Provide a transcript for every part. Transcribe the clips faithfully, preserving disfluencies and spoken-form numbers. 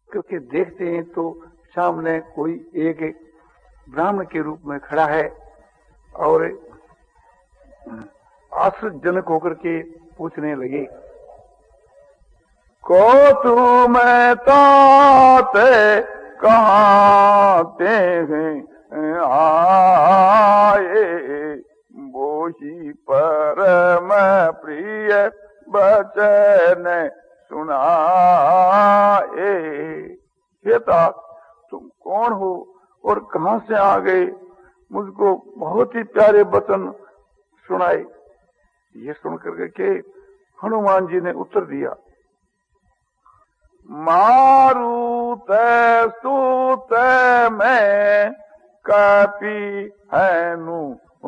क्योंकि देखते हैं तो सामने कोई एक ब्राह्मण के रूप में खड़ा है और आश्चर्यजनक होकर के पूछने लगे, को तुम ताते कहाँ ते हैं आए, बोही परम प्रिय बचन सुनाए। बेटा तुम कौन हो और कहाँ से आ गए, मुझको बहुत ही प्यारे वचन सुनाए। ये सुनकर के हनुमान जी ने उत्तर दिया, मारुत स्तुत में कपि हनुमाना,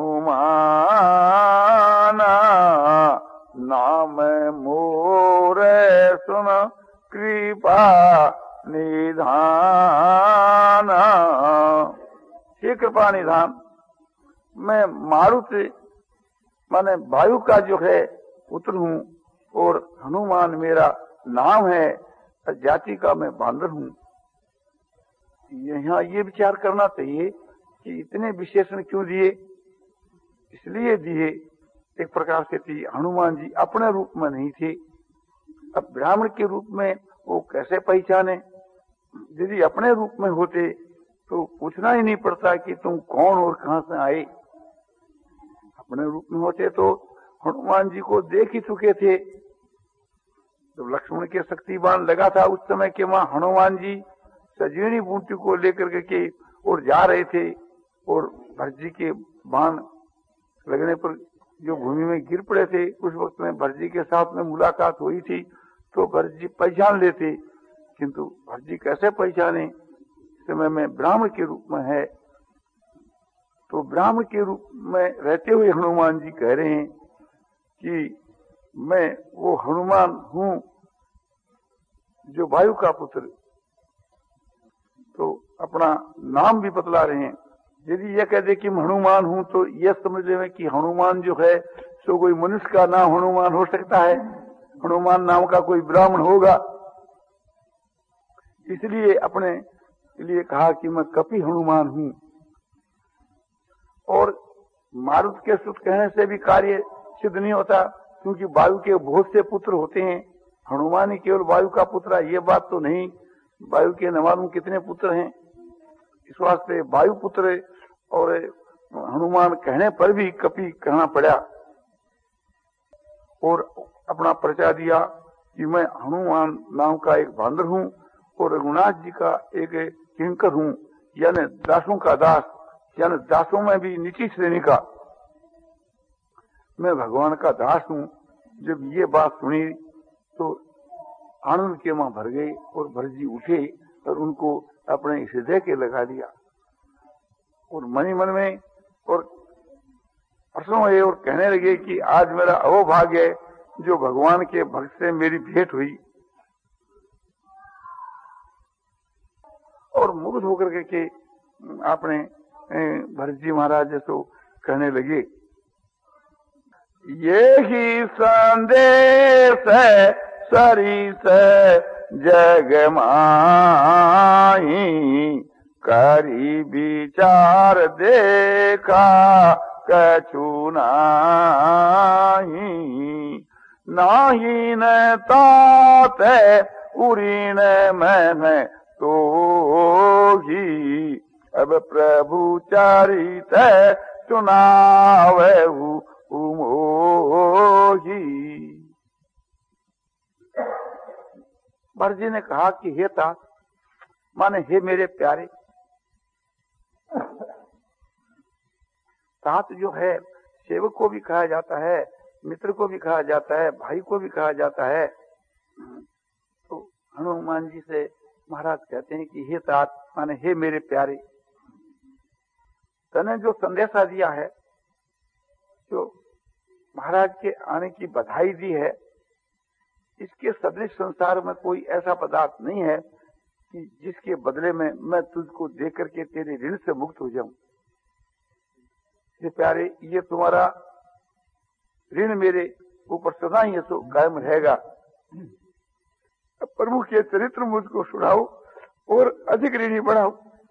नाम मोरे सुन कृपा निधान। हे कृपा निधान, मैं मारुत माने वायु का जो है पुत्र हूँ और हनुमान मेरा नाम है, जाति का मैं बांदर हूँ। यहाँ ये विचार करना चाहिए कि इतने विशेषण क्यों दिए। इसलिए दिए एक प्रकार से थी, हनुमान जी अपने रूप में नहीं थे। अब ब्राह्मण के रूप में वो कैसे पहचाने। यदि अपने रूप में होते तो पूछना ही नहीं पड़ता कि तुम कौन और कहां से आए। अपने रूप में होते तो हनुमान जी को देख ही चुके थे। तो लक्ष्मण के शक्तिबाण लगा था उस समय के वहां हनुमान जी सजीवनी बूटी को लेकर के और जा रहे थे, और भरत जी के बाण लगने पर जो भूमि में गिर पड़े थे, उस वक्त में भरत जी के साथ में मुलाकात हुई थी तो भरत जी पहचान लेते। किंतु भरत जी कैसे पहचाने, समय में ब्राह्मण के रूप में है। तो ब्राह्मण के रूप में रहते हुए हनुमान जी कह रहे हैं कि मैं वो हनुमान हूं जो वायु का पुत्र। तो अपना नाम भी बतला रहे हैं। यदि यह कह दे कि मैं हनुमान हूं तो यह समझ लें कि हनुमान जो है सो कोई मनुष्य का नाम हनुमान हो सकता है, हनुमान नाम का कोई ब्राह्मण होगा। इसलिए अपने लिए कहा कि मैं कपि हनुमान हूं। और मारुत के सुत कहने से भी कार्य सिद्ध नहीं होता, क्योंकि वायु के बहुत से पुत्र होते हैं। हनुमान ही केवल वायु का पुत्र है ये बात तो नहीं, वायु के न मालूम कितने पुत्र हैं। इस वास्ते वायु पुत्र और हनुमान कहने पर भी कपि कहना पड़ा। और अपना परिचय दिया कि मैं हनुमान नाम का एक बांदर हूं और रघुनाथ जी का एक किंकर हूं, यानी दासों का दास, यानी दासों में भी नीची श्रेणी का मैं भगवान का दास हूं। जब ये बात सुनी तो आनंद के मां भर गए और भरत जी उठे और उनको अपने हृदय के लगा लिया और मन ही मन में और प्रसन्न हुए और कहने लगे कि आज मेरा अहोभाग्य है जो भगवान के भक्त से मेरी भेंट हुई। और मुग्ध होकर के आपने भरत जी महाराज तो कहने लगे, ये ही संदेश है सरिस जग माही, करी विचार देखा कछु नाही, नाही न तात उरी न मैं तो ही, अब प्रभु चरित सुनावे उमोही। भरत जी ने कहा कि हे तात माने हे मेरे प्यारे। तात जो है सेवक को भी कहा जाता है, मित्र को भी कहा जाता है, भाई को भी कहा जाता है। तो हनुमान जी से महाराज कहते हैं कि हे तात माने हे मेरे प्यारे, तने जो संदेशा दिया है, जो महाराज के आने की बधाई दी है, इसके सदृश संसार में कोई ऐसा पदार्थ नहीं है कि जिसके बदले में मैं तुझको देख करके तेरे ऋण से मुक्त हो जाऊं। ये प्यारे, ये तुम्हारा ऋण मेरे ऊपर सदा ही तो कायम रहेगा। प्रभु के चरित्र मुझको सुनाओ और अधिक ऋणी बढ़ाओ।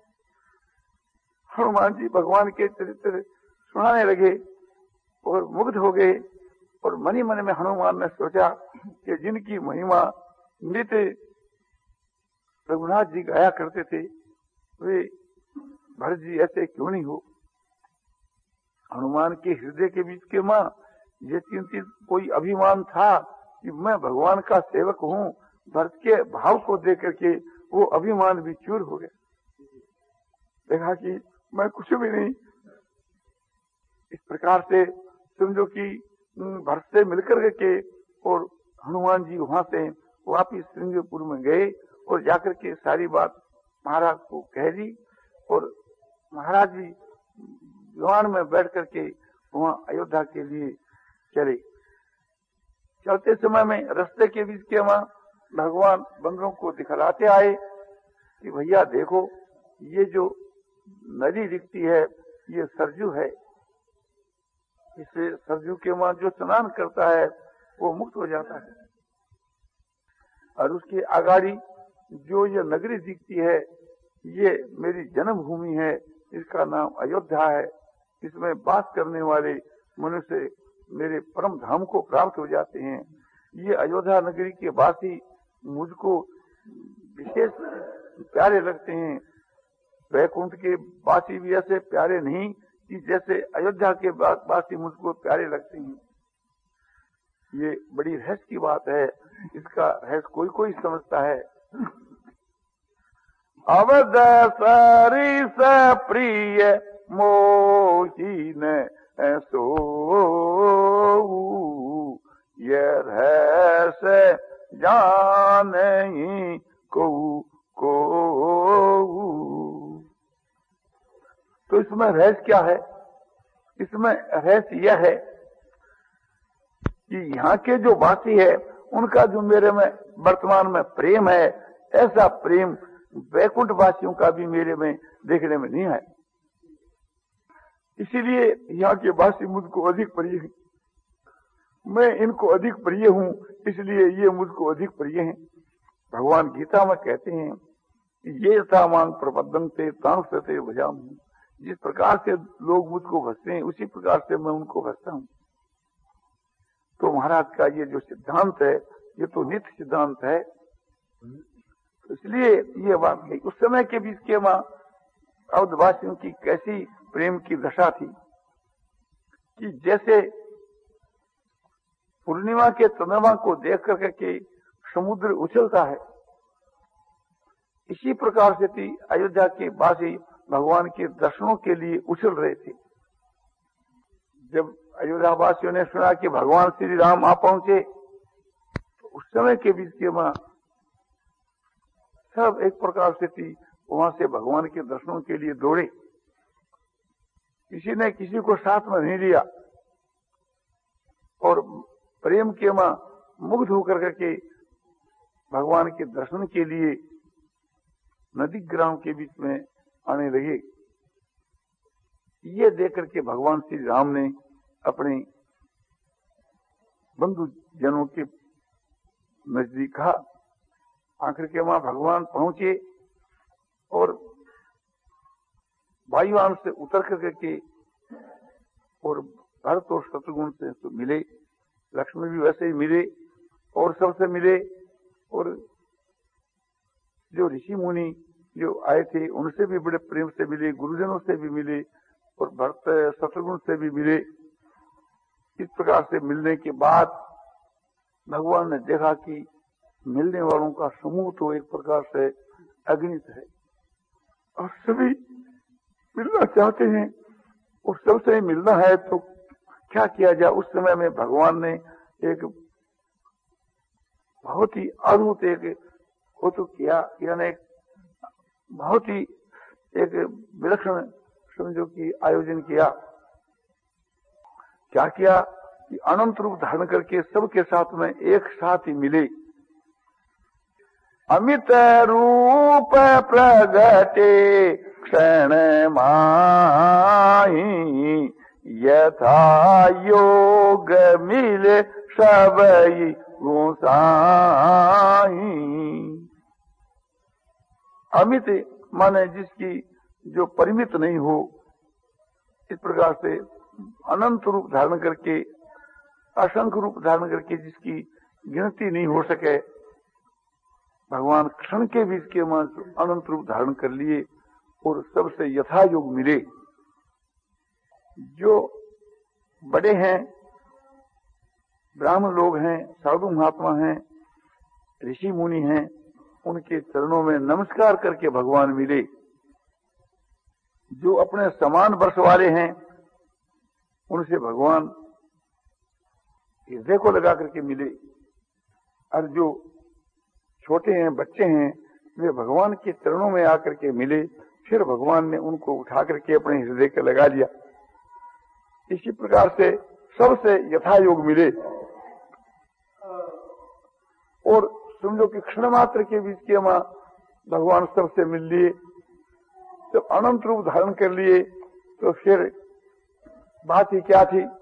हनुमान जी भगवान के चरित्र सुनाने लगे और मुग्ध हो गए। और मन ही मन में हनुमान ने सोचा कि जिनकी महिमा नित्य रघुनाथ जी गाया करते थे, वे भरत जी ऐसे क्यों नहीं हो। हनुमान के हृदय के बीच के मां ये चिंतित कोई अभिमान था कि मैं भगवान का सेवक हूँ। भरत के भाव को देख करके वो अभिमान भी चूर हो गया। देखा कि मैं कुछ भी नहीं। इस प्रकार से समझो कि भरत से मिलकर के और हनुमान जी वहां से वापिस श्रृंगपुर में गए और जाकर के सारी बात महाराज को कह दी। और महाराज जी विमान में बैठ करके वहां अयोध्या के लिए चले। चलते समय में रास्ते के बीच के वहां भगवान बंदरों को दिखलाते आए कि भैया देखो, ये जो नदी दिखती है ये सरजू है। इससे सरजू के वहां जो स्नान करता है वो मुक्त हो जाता है। और उसके आगाड़ी जो ये नगरी दिखती है ये मेरी जन्मभूमि है, इसका नाम अयोध्या है। इसमें वास करने वाले मनुष्य मेरे परम धाम को प्राप्त हो जाते हैं। ये अयोध्या नगरी के वासी मुझको विशेष प्यारे लगते हैं। वैकुंठ के वासी भी ऐसे प्यारे नहीं कि जैसे अयोध्या के वासी मुझको प्यारे लगते हैं। ये बड़ी रहस्य की बात है। इसका रहस्य कोई कोई समझता है। अवध सरिस प्रिय मोहीन सो ये रहस्य जाने को को। तो इसमें रहस्य क्या है? इसमें रहस्य यह है कि यहाँ के जो वासी है उनका जो मेरे में वर्तमान में प्रेम है, ऐसा प्रेम वैकुंठ वासियों का भी मेरे में देखने में नहीं है। इसीलिए यहाँ के वासी मुझको अधिक प्रिय हैं। मैं इनको अधिक प्रिय हूँ, इसलिए ये मुझको अधिक प्रिय हैं। भगवान गीता में कहते हैं ये था मांग प्रबद्धन से तांग सते भजाम। जिस प्रकार से लोग मुझको भजते हैं उसी प्रकार से मैं उनको भजता हूँ। तो महाराज का ये जो सिद्धांत है ये तो नित्य सिद्धांत है। इसलिए ये बात है। उस समय के बीच के मां अवधवासियों की कैसी प्रेम की दशा थी कि जैसे पूर्णिमा के चंद्रमा को देख करके के समुद्र उछलता है, इसी प्रकार से थी अयोध्या के वासी भगवान के दर्शनों के लिए उछल रहे थे। जब अयोध्या वासियों ने सुना कि भगवान श्री राम आ पहुंचे तो उस समय के बीच के मां सब एक प्रकार से थी वहां से भगवान के दर्शनों के लिए दौड़े। किसी ने किसी को साथ में नहीं लिया और प्रेम के मां मुग्ध होकर के भगवान के दर्शन के लिए नदी ग्राम के बीच में आने लगे। ये देख करके भगवान श्री राम ने अपने बंधु जनों के नजदीक कहा। आखिर के वहां भगवान पहुंचे और वायुयान से उतर करके और भरत और शत्रुघ्न से तो मिले, लक्ष्मण भी वैसे ही मिले और सबसे मिले। और जो ऋषि मुनि जो आए थे उनसे भी बड़े प्रेम से मिले, गुरुजनों से भी मिले और भरत शत्रुघ्न से भी मिले। इस प्रकार से मिलने के बाद भगवान ने देखा कि मिलने वालों का समूह तो एक प्रकार से अगणित है और सभी मिलना चाहते हैं और सबसे मिलना है तो क्या किया जाए। उस समय में भगवान ने एक बहुत ही अद्भुत एक वो तो किया, यानी बहुत ही एक विलक्षण समझो कि आयोजन किया। क्या किया कि अनंत रूप धारण करके सबके साथ में एक साथ ही मिले। अमित रूप प्रगटे क्षण माही यथा योग मिले सबई गोसाई। अमित माने जिसकी जो परिमित नहीं हो, इस प्रकार से अनंत रूप धारण करके, असंख्य रूप धारण करके जिसकी गिनती नहीं हो सके, भगवान क्षण के बीच के मन अनंत रूप धारण कर लिए और सबसे यथा योग मिले। जो बड़े हैं, ब्राह्मण लोग हैं, साधु महात्मा हैं, ऋषि मुनि हैं, उनके चरणों में नमस्कार करके भगवान मिले। जो अपने समान वर्ष वाले हैं, उनसे भगवान हृदय को लगा करके मिले। और जो छोटे हैं, बच्चे हैं, वे भगवान के चरणों में आकर के मिले। फिर भगवान ने उनको उठा करके अपने हृदय के लगा लिया। इसी प्रकार से सबसे यथा योग मिले। और समझो कि क्षण मात्र के बीच के मां भगवान सबसे मिल लिए, जब अनंत रूप धारण कर लिए, तो फिर बात ही क्या थी।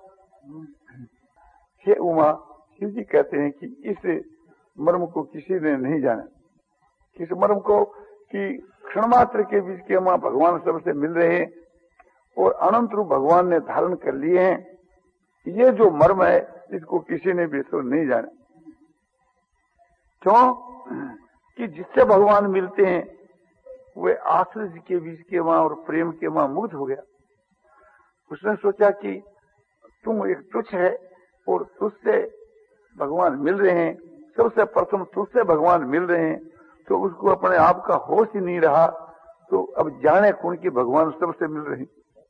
हे उमा, शिव जी कहते हैं कि इस मर्म को किसी ने नहीं जाना। किस मर्म को? कि क्षण मात्र के बीच के मां भगवान सबसे मिल रहे हैं और अनंत रूप भगवान ने धारण कर लिए हैं। ये जो मर्म है, इसको किसी ने भी तो नहीं जाना। क्यों? कि जिससे भगवान मिलते हैं वे आश्रय के बीच के मां और प्रेम के मां मुग्ध हो गया। उसने सोचा कि तुम एक तुच्छ है और तुझसे भगवान मिल रहे हैं, सबसे प्रथम तुझसे भगवान मिल रहे हैं, तो उसको अपने आप का होश ही नहीं रहा। तो अब जाने कौन कि भगवान सबसे मिल रहे हैं।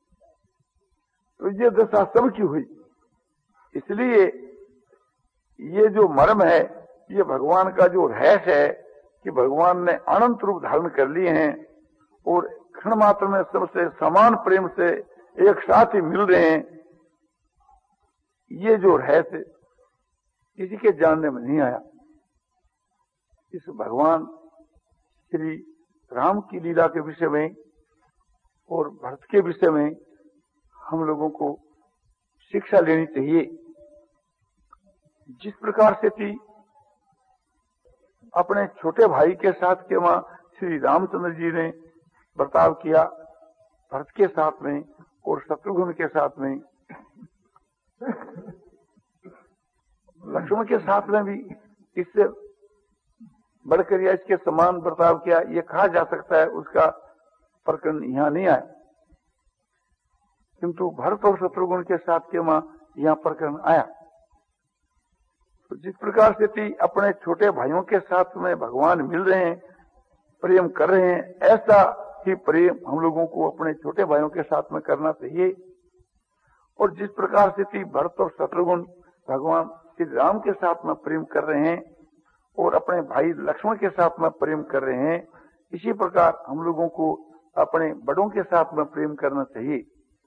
तो ये दशा सब की हुई। इसलिए ये जो मर्म है, ये भगवान का जो रहस्य है कि भगवान ने अनंत रूप धारण कर लिए हैं और क्षण मात्र में सबसे समान प्रेम से एक साथ ही मिल रहे हैं। ये जो रहस्य किसी के जानने में नहीं आया। इस भगवान श्री राम की लीला के विषय में और भरत के विषय में हम लोगों को शिक्षा लेनी चाहिए। जिस प्रकार से थी अपने छोटे भाई के साथ के वहां श्री रामचंद्र जी ने बर्ताव किया, भरत के साथ में और शत्रुघ्न के साथ में, लक्ष्मण के साथ में भी इससे बढ़कर या इसके समान बर्ताव किया, ये कहा जा सकता है। उसका प्रकरण यहाँ नहीं आया, किंतु भरत और शत्रुघ्न के साथ के वहां यहाँ प्रकरण आया। तो जिस प्रकार से थी अपने छोटे भाइयों के साथ में भगवान मिल रहे हैं, प्रेम कर रहे हैं, ऐसा ही प्रेम हम लोगों को अपने छोटे भाइयों के साथ में करना चाहिए। और जिस प्रकार से थी भरत और शत्रुघ्न भगवान श्री राम के साथ में प्रेम कर रहे हैं और अपने भाई लक्ष्मण के साथ में प्रेम कर रहे हैं, इसी प्रकार हम लोगों को अपने बड़ों के साथ में प्रेम करना चाहिए।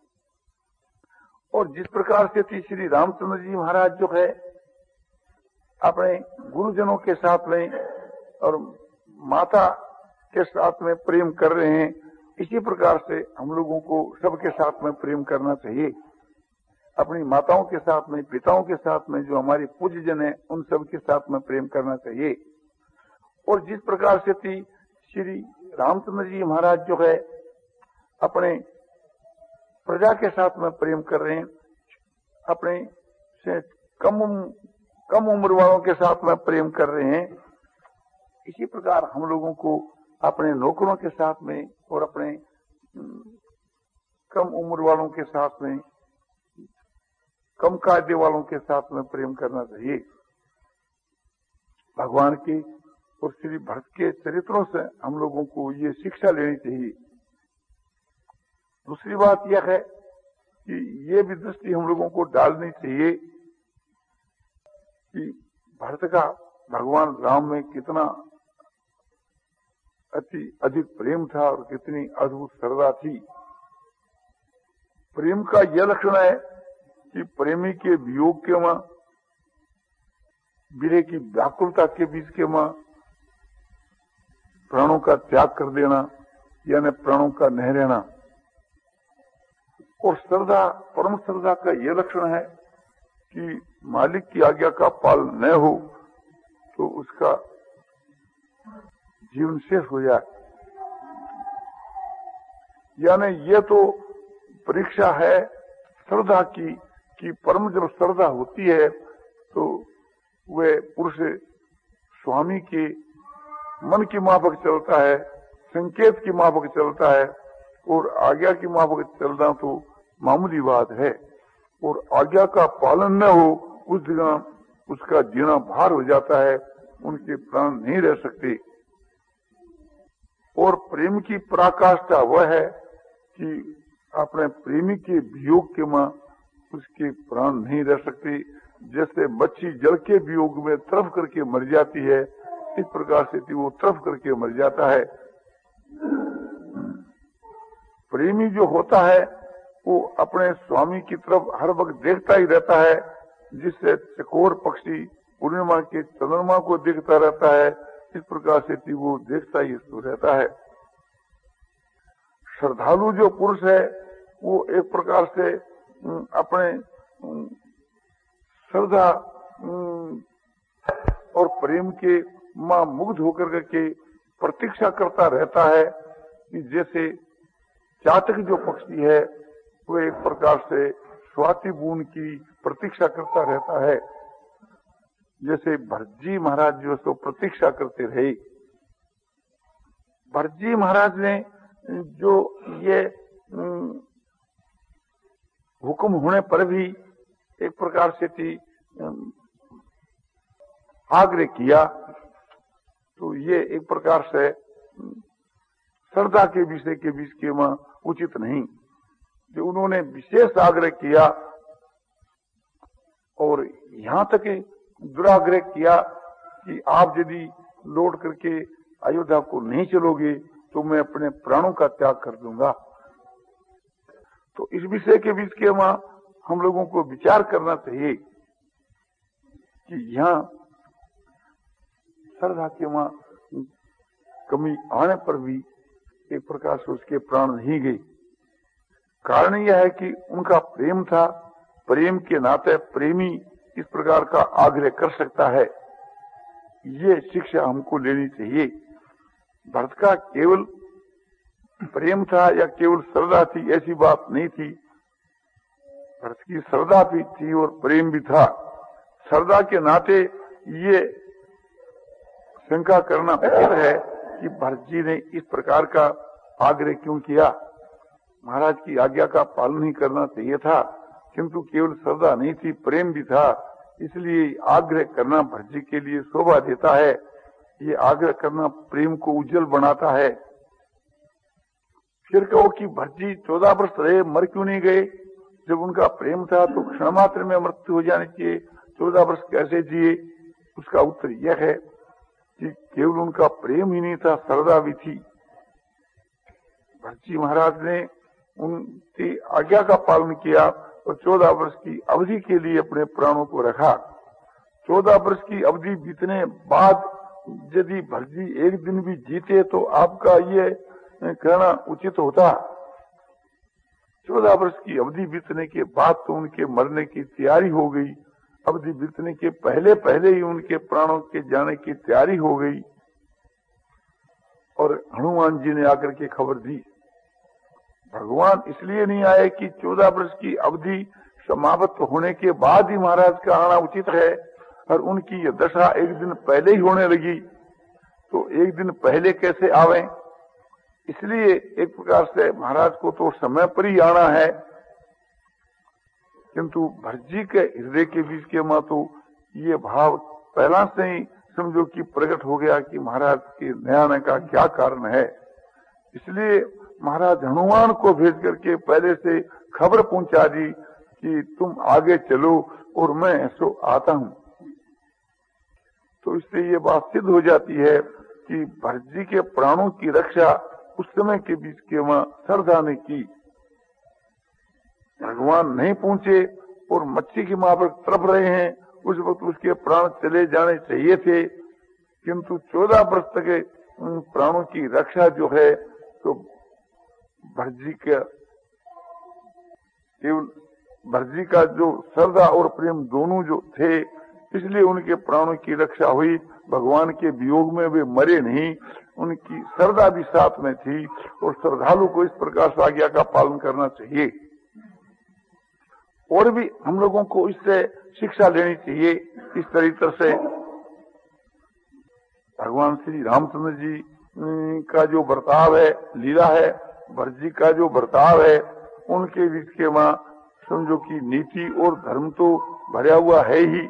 और जिस प्रकार से थी श्री रामचंद्र जी महाराज जो है अपने गुरुजनों के साथ में और माता के साथ में प्रेम कर रहे हैं, इसी प्रकार से हम लोगों को सबके साथ में प्रेम करना चाहिए। अपनी माताओं के साथ में, पिताओं के साथ में, जो हमारे पूज्य जन है, उन सब के साथ में प्रेम करना चाहिए। और जिस प्रकार से थी श्री रामचंद्र जी महाराज जो है अपने प्रजा के साथ में प्रेम कर रहे हैं, अपने से कम कम उम्र वालों के साथ में प्रेम कर रहे हैं, इसी प्रकार हम लोगों को अपने नौकरों के साथ में और अपने कम उम्र वालों के साथ में, कम कायदे वालों के साथ में प्रेम करना चाहिए। भगवान के और श्री भरत के चरित्रों से हम लोगों को ये शिक्षा लेनी चाहिए। दूसरी बात यह है कि ये भी दृष्टि हम लोगों को डालनी चाहिए कि भरत का भगवान राम में कितना अति अधिक प्रेम था और कितनी अद्भुत श्रद्धा थी। प्रेम का यह लक्षण है कि प्रेमी के वियोग के मां, विरह की व्याकुलता के बीच के मां प्राणों का त्याग कर देना, यानी प्राणों का नहीं रहना। और श्रद्धा, परम श्रद्धा का यह लक्षण है कि मालिक की आज्ञा का पालन न हो तो उसका जीवन शेष हो जाए। यानी ये तो परीक्षा है श्रद्धा की, कि परम जब श्रद्धा होती है तो वह पुरुष स्वामी के मन की माफक चलता है, संकेत की माफक चलता है, और आज्ञा की माफक चलना तो मामूली बात है। और आज्ञा का पालन न हो उस जगह उसका जीना भार हो जाता है, उनके प्राण नहीं रह सकते। और प्रेम की पराकाष्ठा वह है कि अपने प्रेमी के वियोग के मां उसके प्राण नहीं रह सकते। जैसे मच्छी जल के वियोग में तरफ करके मर जाती है, इस प्रकार से वो तरफ करके मर जाता है। प्रेमी जो होता है वो अपने स्वामी की तरफ हर वक्त देखता ही रहता है, जिससे चकोर पक्षी पूर्णिमा के चंद्रमा को देखता रहता है, इस प्रकार से वो देखता ही रहता है। श्रद्धालु जो पुरुष है वो एक प्रकार से अपने श्रद्धा और प्रेम के मां मुग्ध होकर के प्रतीक्षा करता रहता है, कि जैसे चातक जो पक्षी है वो एक प्रकार से स्वाति बूंद की प्रतीक्षा करता रहता है। जैसे भरतजी महाराज जो सो प्रतीक्षा करते रहे। भरतजी महाराज ने जो ये हुक्म होने पर भी एक प्रकार से थी आग्रह किया, तो ये एक प्रकार से श्रद्धा के विषय के बीच के में उचित नहीं। जो उन्होंने विशेष आग्रह किया और यहाँ तक दुराग्रह किया कि आप यदि लौट करके अयोध्या को नहीं चलोगे तो मैं अपने प्राणों का त्याग कर दूंगा। तो इस विषय के बीच के वहां हम लोगों को विचार करना चाहिए कि यहाँ श्रद्धा के वहां कमी आने पर भी एक प्रकार से उसके प्राण नहीं गए। कारण यह है कि उनका प्रेम था, प्रेम के नाते प्रेमी इस प्रकार का आग्रह कर सकता है, ये शिक्षा हमको लेनी चाहिए। भरत का केवल प्रेम था या केवल श्रद्धा थी ऐसी बात नहीं थी। भरत की श्रद्धा भी थी और प्रेम भी था। श्रद्धा के नाते ये शंका करना उचित है कि भरत जी ने इस प्रकार का आग्रह क्यों किया। महाराज की आज्ञा का पालन ही करना चाहिए था, किंतु केवल श्रद्धा नहीं थी, प्रेम भी था, इसलिए आग्रह करना भरत जी के लिए शोभा देता है। ये आग्रह करना प्रेम को उज्जवल बनाता है। फिर कहो कि भरत जी चौदह वर्ष रहे, मर क्यों नहीं गए? जब उनका प्रेम था तो क्षण मात्र में मृत्यु हो जानी चाहिए, चौदह वर्ष कैसे जिए? उसका उत्तर यह है कि केवल उनका प्रेम ही नहीं था, श्रद्धा भी थी। भरत जी महाराज ने उनकी आज्ञा का पालन किया और चौदह वर्ष की अवधि के लिए अपने प्राणों को रखा। चौदह वर्ष की अवधि बीतने बाद यदि भरत जी एक दिन भी जीते तो आपका ये कहना उचित होता। चौदह वर्ष की अवधि बीतने के बाद तो उनके मरने की तैयारी हो गई। अवधि बीतने के पहले पहले ही उनके प्राणों के जाने की तैयारी हो गई और हनुमान जी ने आकर के खबर दी। भगवान इसलिए नहीं आए कि चौदह वर्ष की अवधि समाप्त होने के बाद ही महाराज का आना उचित है, और उनकी यह दशा एक दिन पहले ही होने लगी, तो एक दिन पहले कैसे आवे? इसलिए एक प्रकार से महाराज को तो समय पर ही आना है, किंतु भरत जी के हृदय के बीच के मां तो ये भाव पहला से ही समझो कि प्रकट हो गया कि महाराज के नए आने का क्या कारण है। इसलिए महाराज हनुमान को भेज करके पहले से खबर पहुंचा दी कि तुम आगे चलो और मैं ऐसो आता हूं। तो इससे ये बात सिद्ध हो जाती है कि भरत जी के प्राणों की रक्षा उस समय के बीच के वहां श्रद्धा ने की। भगवान नहीं पहुंचे और मच्छी की मां पर तड़प रहे हैं, उस वक्त उसके प्राण चले जाने चाहिए थे, किंतु चौदह वर्ष तक प्राणों की रक्षा जो है तो भरत जी का केवल भरत जी का जो श्रद्धा और प्रेम दोनों जो थे, इसलिए उनके प्राणों की रक्षा हुई। भगवान के वियोग में वे मरे नहीं, उनकी श्रद्धा भी साथ में थी और श्रद्धालु को इस प्रकार से आज्ञा का पालन करना चाहिए। और भी हम लोगों को इससे शिक्षा लेनी चाहिए। इस तरीके से भगवान श्री रामचंद्र जी का जो बर्ताव है, लीला है, भरत जी का जो बर्ताव है, उनके बीच के वहां समझो कि नीति और धर्म तो भरा हुआ है ही,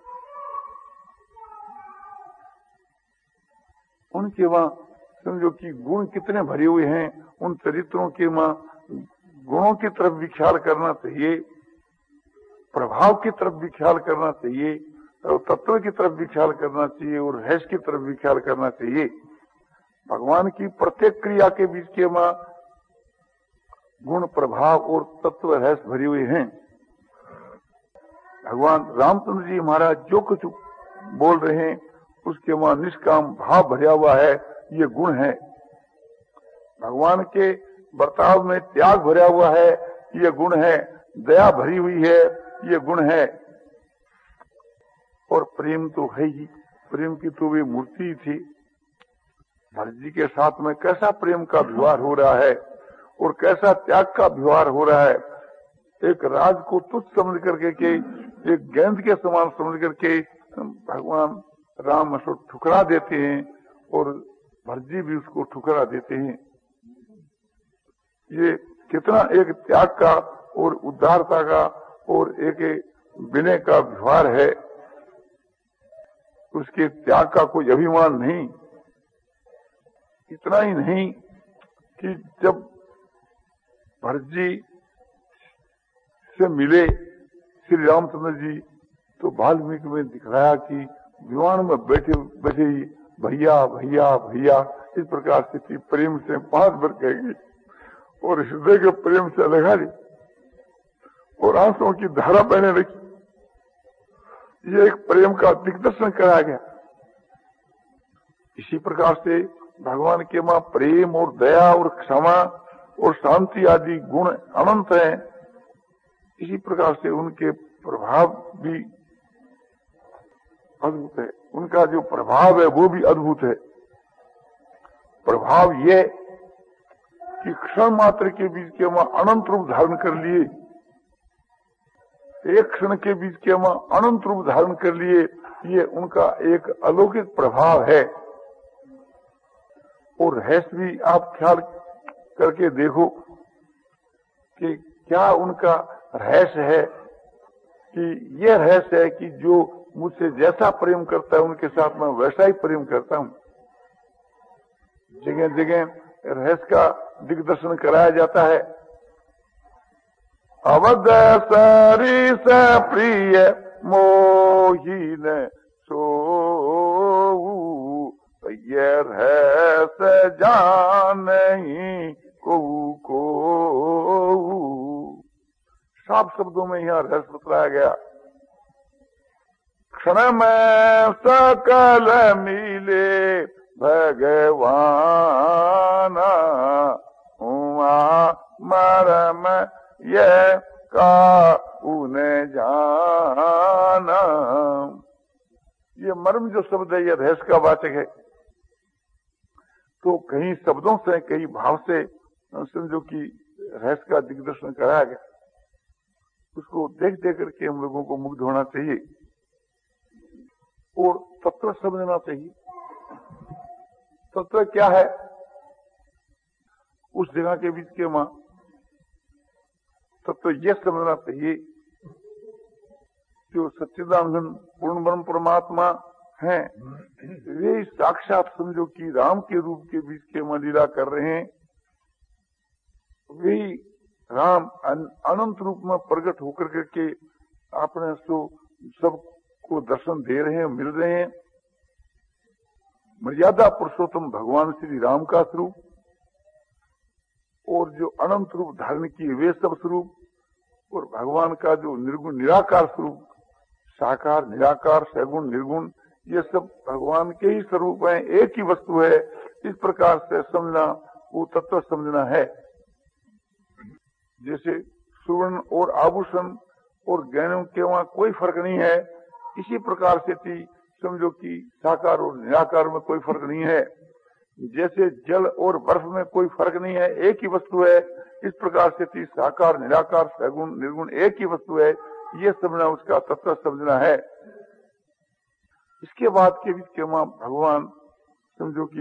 उनके वहां समझो कि गुण कितने भरे हुए हैं। उन चरित्रों के वहां गुणों की तरफ भी ख्याल करना चाहिए, प्रभाव की तरफ भी ख्याल करना चाहिए, और तत्व की तरफ भी ख्याल करना चाहिए, और रहस्य की तरफ भी ख्याल करना चाहिए। भगवान की प्रत्येक क्रिया के बीच के वहां गुण, प्रभाव और तत्व रहस्य भरे हुए हैं। भगवान रामचंद्र जी महाराज जो कुछ बोल रहे हैं उसके वहां निष्काम भाव भरा हुआ है, ये गुण है। भगवान के बर्ताव में त्याग भरा हुआ है, ये गुण है। दया भरी हुई है, ये गुण है। और प्रेम तो है ही, प्रेम की तो वे मूर्ति थी। भरत जी के साथ में कैसा प्रेम का व्यवहार हो रहा है और कैसा त्याग का व्यवहार हो रहा है। एक राज को तुच्छ समझ करके के, एक गेंद के समान समझ करके भगवान राम उसको ठुकरा देते हैं और भरत जी भी उसको ठुकरा देते हैं। ये कितना एक त्याग का और उदारता का और एक विनय का व्यवहार है। उसके त्याग का कोई अभिमान नहीं। इतना ही नहीं कि जब भरत जी से मिले श्री रामचंद्र जी, तो वाल्मीकि में दिखलाया कि विमान में बैठे बैठे ही भैया भैया भैया इस प्रकार से प्रेम से पांच बार कहेगी और हृदय के प्रेम से लगा ली और आंसुओं की धारा बहने लगी। ये एक प्रेम का दिग्दर्शन कराया गया। इसी प्रकार से भगवान के मां प्रेम और दया और क्षमा और शांति आदि गुण अनंत हैं। इसी प्रकार से उनके प्रभाव भी अद्भुत है। उनका जो प्रभाव है वो भी अद्भुत है। प्रभाव ये कि क्षण मात्र के बीच के मां अनंत रूप धारण कर लिए, एक क्षण के बीच के मां अनंत रूप धारण कर लिए, ये उनका एक अलौकिक प्रभाव है। और रहस्य भी आप ख्याल करके देखो कि क्या उनका रहस्य है, कि ये रहस्य है कि जो मुझसे जैसा प्रेम करता है उनके साथ मैं वैसा ही प्रेम करता हूं। जगह जगह रहस्य का दिग्दर्शन कराया जाता है। अवध सरिस प्रिय मोहीन सो ये रहस्य जान को को साफ शब्दों में यहाँ रहस्य बतलाया गया। क्षण में सकल मिले भगवान हुआ मरम ये का उन्हें जाना। ये मर्म जो शब्द है ये रहस्य का वाचक है। तो कहीं शब्दों से कई भाव से समझो कि रहस्य का दिग्दर्शन कराया गया। उसको देख देख करके हम लोगों को मुग्ध होना चाहिए और तत्व समझना चाहिए। तत्व क्या है उस जगह के बीच के मां, तत्व यह समझना चाहिए जो सच्चिदानंद पूर्ण ब्रह्म परमात्मा हैं, वे साक्षात समझो कि राम के रूप के बीच के मां लीला कर रहे हैं। वे राम अनंत रूप में प्रकट होकर करके अपने सो सबको दर्शन दे रहे हैं, मिल रहे हैं। मर्यादा पुरुषोत्तम भगवान श्री राम का स्वरूप और जो अनंत रूप धारण किए वे सब स्वरूप, और भगवान का जो निर्गुण निराकार स्वरूप, साकार निराकार सगुण निर्गुण, ये सब भगवान के ही स्वरूप हैं, एक ही वस्तु है। इस प्रकार से समझना वो तत्व समझना है। जैसे सुवर्ण और आभूषण और गहनों के वहां कोई फर्क नहीं है, इसी प्रकार से थी समझो कि साकार और निराकार में कोई फर्क नहीं है। जैसे जल और बर्फ में कोई फर्क नहीं है, एक ही वस्तु है, इस प्रकार से थी साकार निराकार सगुण निर्गुण एक ही वस्तु है, ये समझना उसका तत्व समझना है। इसके बाद के बीच के मां भगवान समझो कि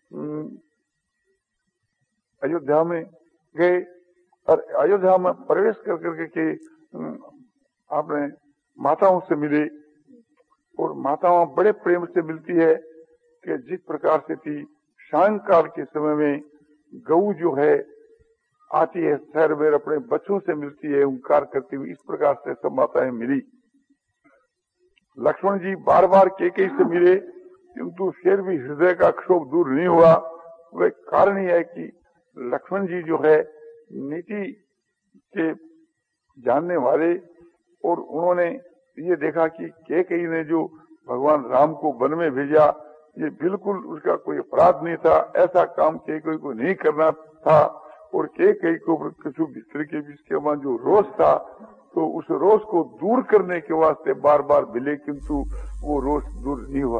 अयोध्या में गए और अयोध्या में प्रवेश कर करके के आपने माताओं से मिले, और माताओं बड़े प्रेम से मिलती है कि जिस प्रकार से थी सायंकाल के समय में गऊ जो है आती है शहर में अपने बच्चों से मिलती है ओंकार करती हुई, इस प्रकार से सब माताएं मिली। लक्ष्मण जी बार बार केकई से मिले किंतु फिर भी हृदय का क्षोभ दूर नहीं हुआ। वह कारण यह है कि लक्ष्मण जी जो है नीति के जानने वाले, और उन्होंने ये देखा कि केकई ने जो भगवान राम को वन में भेजा ये बिल्कुल उसका कोई अपराध नहीं था, ऐसा काम केकई को नहीं करना था, और केकई को किसी भीतर के बीच के वहां जो रोष था तो उस रोष को दूर करने के वास्ते बार बार मिले, किंतु वो रोष दूर नहीं हुआ।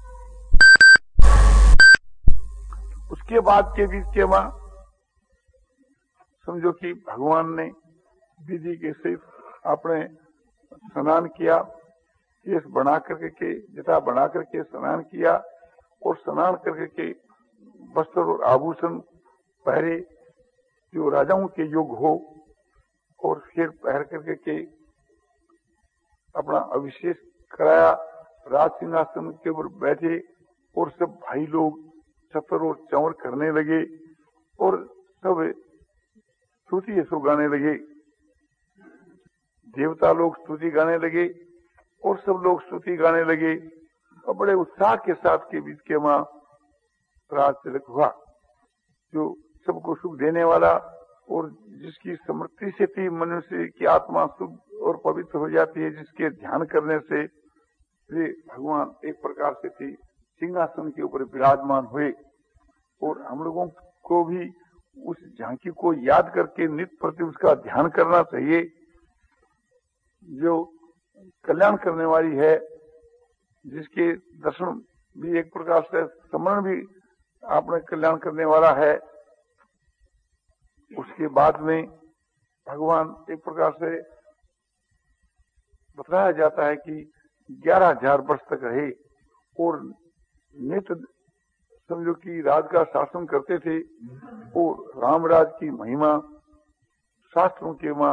उसके बाद के बीच के वहां समझो कि भगवान ने विधि के सहित अपने स्नान किया, केस बना करके के जटा बना करके स्नान किया, और स्नान करके के वस्त्र और आभूषण पहरे जो राजाओं के योग हो, और फिर पहर करके के अपना अभिषेक कराया, राज सिंहासन के ऊपर बैठे और सब भाई लोग छतर और चंवर करने लगे और सब स्तुति सो गाने लगे। देवता लोग स्तुति गाने लगे और सब लोग स्तुति गाने लगे, और बड़े उत्साह के साथ के बीच के वहां राज तिलक हुआ, जो सबको सुख देने वाला और जिसकी समृद्धि से थी मनुष्य की आत्मा शुद्ध और पवित्र हो जाती है, जिसके ध्यान करने से वे भगवान एक प्रकार से थी सिंहासन के ऊपर विराजमान हुए। और हम लोगों को भी उस झांकी को याद करके नित्य प्रति उसका ध्यान करना चाहिए, जो कल्याण करने वाली है, जिसके दर्शन भी एक प्रकार से स्मरण भी आपने कल्याण करने वाला है। उसके बाद में भगवान एक प्रकार से बताया जाता है कि ग्यारह हजार वर्ष तक रहे और नित्य समझो कि राज का शासन करते थे, और रामराज की महिमा शास्त्रों के मां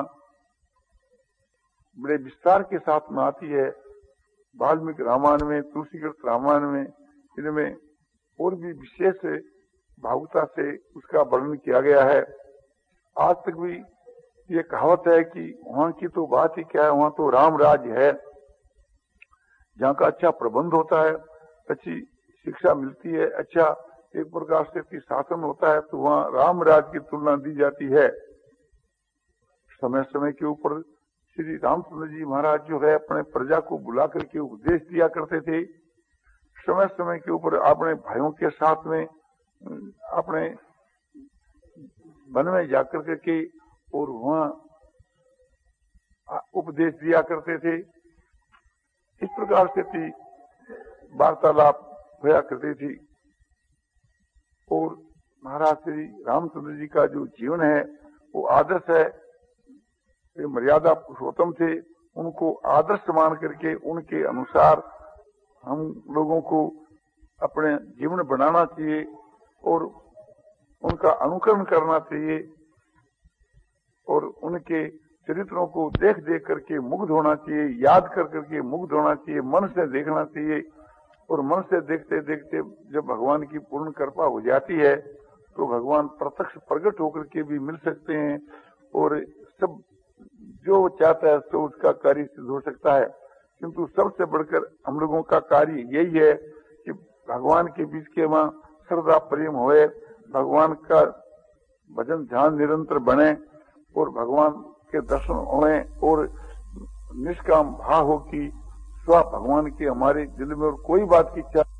बड़े विस्तार के साथ में आती है। वाल्मीकि रामायण में, तुलसीकृत रामायण में, इनमें और भी विशेष भावुकता से उसका वर्णन किया गया है। आज तक भी ये कहावत है कि वहां की तो बात ही क्या है, वहां तो राम राज्य है, जहाँ का अच्छा प्रबंध होता है, अच्छी शिक्षा मिलती है, अच्छा एक प्रकार से शासन होता है, तो वहाँ राम राज्य की तुलना दी जाती है। समय समय के ऊपर श्री रामचंद्र जी महाराज जो है अपने प्रजा को बुला करके उपदेश दिया करते थे। समय समय के ऊपर अपने भाइयों के साथ में अपने वन में जाकर करके और वहाँ उपदेश दिया करते थे। इस प्रकार से थी वार्तालाप होया करती थी। और महाराज श्री रामचंद्र जी का जो जीवन है वो आदर्श है, वे मर्यादा पुरुषोत्तम थे, उनको आदर्श मान करके उनके अनुसार हम लोगों को अपने जीवन बनाना चाहिए और उनका अनुकरण करना चाहिए, और उनके चरित्रों को देख देख करके मुग्ध होना चाहिए, याद कर करके मुग्ध होना चाहिए, मन से देखना चाहिए। और मन से देखते देखते जब भगवान की पूर्ण कृपा हो जाती है तो भगवान प्रत्यक्ष प्रकट होकर के भी मिल सकते हैं, और सब जो चाहता है तो उसका कार्य सिद्ध हो सकता है। किंतु सबसे बढ़कर हम लोगों का कार्य यही है कि भगवान के बीच के वहाँ श्रद्धा प्रेम होए, भगवान का भजन ध्यान निरंतर बने और भगवान के दर्शन होए, और निष्काम भाव हो कि स्व भगवान की हमारे दिल में और कोई बात की इच्छा